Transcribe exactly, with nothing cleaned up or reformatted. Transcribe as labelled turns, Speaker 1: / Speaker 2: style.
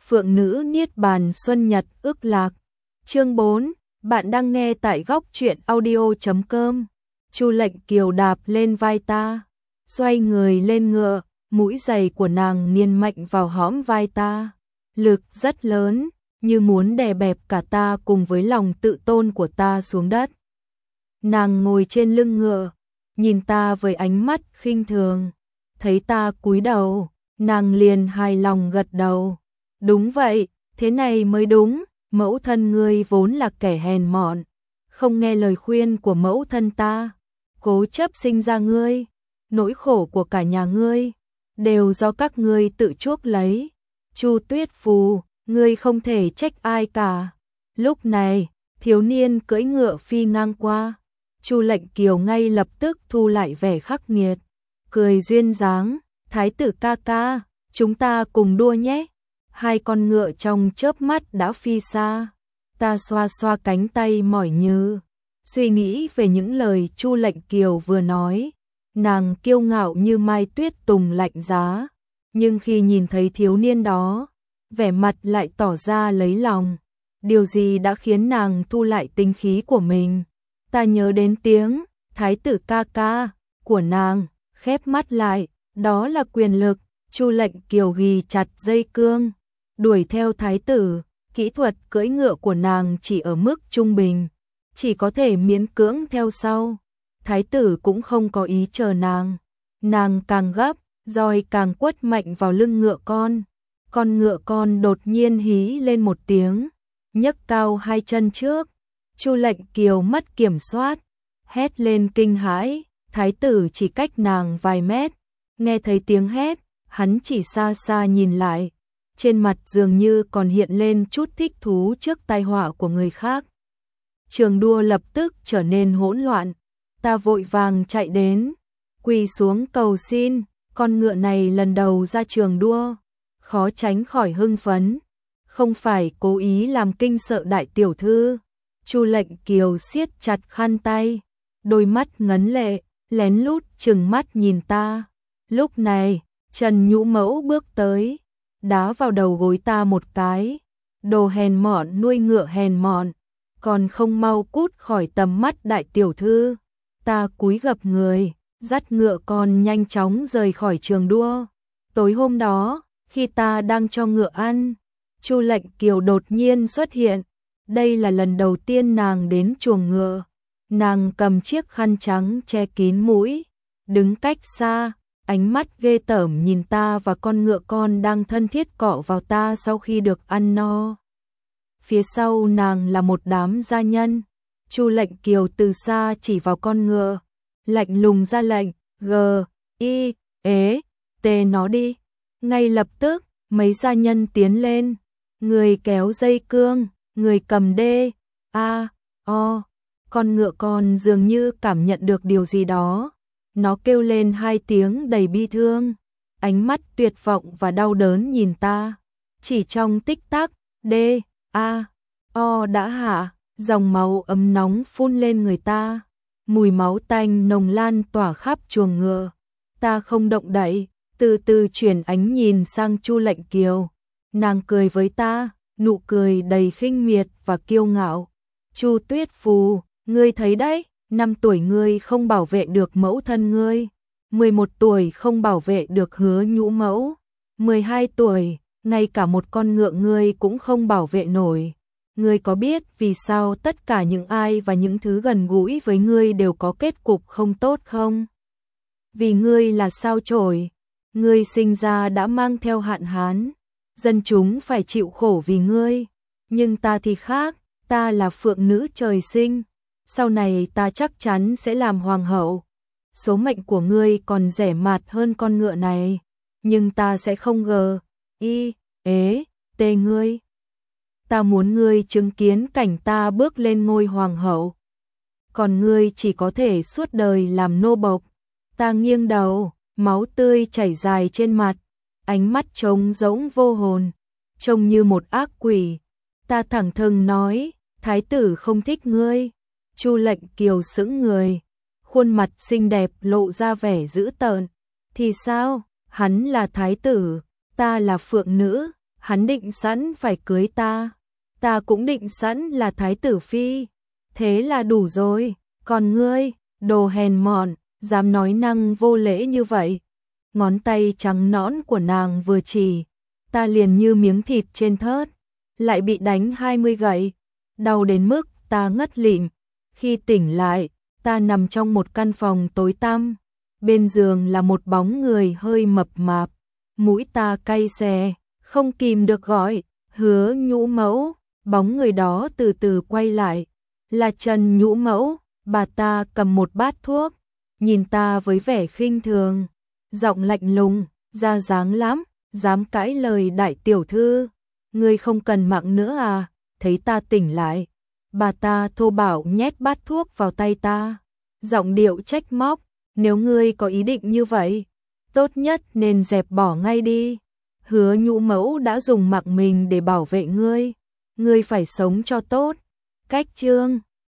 Speaker 1: Phượng nữ niết bàn xuân nhật ước lạc. Chương bốn, bạn đang nghe tại góc truyện audio chấm com. Chu Lệnh Kiều đạp lên vai ta, xoay người lên ngựa, mũi giày của nàng nghiền mạnh vào hõm vai ta. Lực rất lớn, như muốn đè bẹp cả ta cùng với lòng tự tôn của ta xuống đất. Nàng ngồi trên lưng ngựa, nhìn ta với ánh mắt khinh thường. Thấy ta cúi đầu, nàng liền hài lòng gật đầu. Đúng vậy, thế này mới đúng, mẫu thân ngươi vốn là kẻ hèn mọn, không nghe lời khuyên của mẫu thân ta, cố chấp sinh ra ngươi, nỗi khổ của cả nhà ngươi đều do các ngươi tự chuốc lấy. Chu Tuyết Phù, ngươi không thể trách ai cả. Lúc này, thiếu niên cưỡi ngựa phi ngang qua, Chu Lệnh Kiều ngay lập tức thu lại vẻ khắc nghiệt, cười duyên dáng, "Thái tử ca ca, chúng ta cùng đua nhé." Hai con ngựa trong chớp mắt đã phi xa. Ta xoa xoa cánh tay mỏi nhừ, suy nghĩ về những lời Chu Lệnh Kiều vừa nói. Nàng kiêu ngạo như mai tuyết tùng lạnh giá, nhưng khi nhìn thấy thiếu niên đó, vẻ mặt lại tỏ ra lấy lòng. Điều gì đã khiến nàng thu lại tính khí của mình? Ta nhớ đến tiếng "Thái tử ca ca" của nàng, khép mắt lại, đó là quyền lực. Chu Lệnh Kiều ghi chặt dây cương, đuổi theo thái tử. Kỹ thuật cưỡi ngựa của nàng chỉ ở mức trung bình, chỉ có thể miễn cưỡng theo sau. Thái tử cũng không có ý chờ nàng, nàng càng gấp, roi càng quất mạnh vào lưng ngựa con. Con ngựa con đột nhiên hí lên một tiếng, nhấc cao hai chân trước. Chu Lệnh Kiều mất kiểm soát, hét lên kinh hãi. Thái tử chỉ cách nàng vài mét, nghe thấy tiếng hét, hắn chỉ xa xa nhìn lại, trên mặt dường như còn hiện lên chút thích thú trước tai họa của người khác. Trường đua lập tức trở nên hỗn loạn, ta vội vàng chạy đến, quỳ xuống cầu xin. Con ngựa này lần đầu ra trường đua, khó tránh khỏi hưng phấn, không phải cố ý làm kinh sợ đại tiểu thư. Chu Lệnh Kiều siết chặt khăn tay, đôi mắt ngấn lệ, lén lút trừng mắt nhìn ta. Lúc này, Trần Nhũ Mẫu bước tới, đá vào đầu gối ta một cái. "Đồ hèn mọn nuôi ngựa hèn mọn, còn không mau cút khỏi tầm mắt đại tiểu thư." Ta cúi gập người, dắt ngựa con nhanh chóng rời khỏi trường đua. Tối hôm đó, khi ta đang cho ngựa ăn, Chu Lệnh Kiều đột nhiên xuất hiện. Đây là lần đầu tiên nàng đến chuồng ngựa. Nàng cầm chiếc khăn trắng che kín mũi, đứng cách xa, ánh mắt ghê tởm nhìn ta và con ngựa con đang thân thiết cọ vào ta sau khi được ăn no. Phía sau nàng là một đám gia nhân. Chu Lệnh Kiều từ xa chỉ vào con ngựa, lạnh lùng ra lệnh, "G, I, ế, tê nó đi." Ngay lập tức, mấy gia nhân tiến lên, người kéo dây cương, người cầm đê, a, o. Con ngựa con dường như cảm nhận được điều gì đó. Nó kêu lên hai tiếng đầy bi thương, ánh mắt tuyệt vọng và đau đớn nhìn ta. Chỉ trong tích tắc, D, A, O đã hạ, dòng máu ấm nóng phun lên người ta. Mùi máu tanh nồng lan tỏa khắp chuồng ngựa. Ta không động đậy, từ từ chuyển ánh nhìn sang Chu Lệnh Kiều. Nàng cười với ta, nụ cười đầy khinh miệt và kiêu ngạo. "Chu Tuyết Phù, ngươi thấy đấy, năm tuổi ngươi không bảo vệ được mẫu thân ngươi, mười một tuổi không bảo vệ được Hứa Nhũ Mẫu, mười hai tuổi, ngay cả một con ngựa ngươi cũng không bảo vệ nổi. Ngươi có biết vì sao tất cả những ai và những thứ gần gũi với ngươi đều có kết cục không tốt không? Vì ngươi là sao chổi, ngươi sinh ra đã mang theo hạn hán, dân chúng phải chịu khổ vì ngươi. Nhưng ta thì khác, ta là phượng nữ trời sinh, sau này ta chắc chắn sẽ làm hoàng hậu. Số mệnh của ngươi còn rẻ mạt hơn con ngựa này, nhưng ta sẽ không gờ, y, ế, tê ngươi. Ta muốn ngươi chứng kiến cảnh ta bước lên ngôi hoàng hậu, còn ngươi chỉ có thể suốt đời làm nô bộc." Ta nghiêng đầu, máu tươi chảy dài trên mặt, ánh mắt trống rỗng vô hồn, trông như một ác quỷ. Ta thẳng thừng nói, "Thái tử không thích ngươi." Chu Lệnh Kiều sững người, khuôn mặt xinh đẹp lộ ra vẻ dữ tợn. "Thì sao? Hắn là thái tử, ta là phượng nữ, hắn định sẵn phải cưới ta, ta cũng định sẵn là thái tử phi, thế là đủ rồi, còn ngươi, đồ hèn mọn, dám nói năng vô lễ như vậy. Ngón tay trắng nõn của nàng vừa chỉ, ta liền như miếng thịt trên thớt, lại bị đánh hai mươi gậy, đau đến mức ta ngất lịm. Khi tỉnh lại, ta nằm trong một căn phòng tối tăm, bên giường là một bóng người hơi mập mạp, mũi ta cay xè, không kìm được gọi, Hứa Nhũ Mẫu. Bóng người đó từ từ quay lại, là Trần Nhũ Mẫu. Bà ta cầm một bát thuốc, nhìn ta với vẻ khinh thường, giọng lạnh lùng, ra dáng lắm, dám cãi lời đại tiểu thư, ngươi không cần mạng nữa à? Thấy ta tỉnh lại, bà ta thô bạo nhét bát thuốc vào tay ta, giọng điệu trách móc, nếu ngươi có ý định như vậy, tốt nhất nên dẹp bỏ ngay đi. Hứa Nhũ Mẫu đã dùng mạng mình để bảo vệ ngươi, ngươi phải sống cho tốt. Cách chương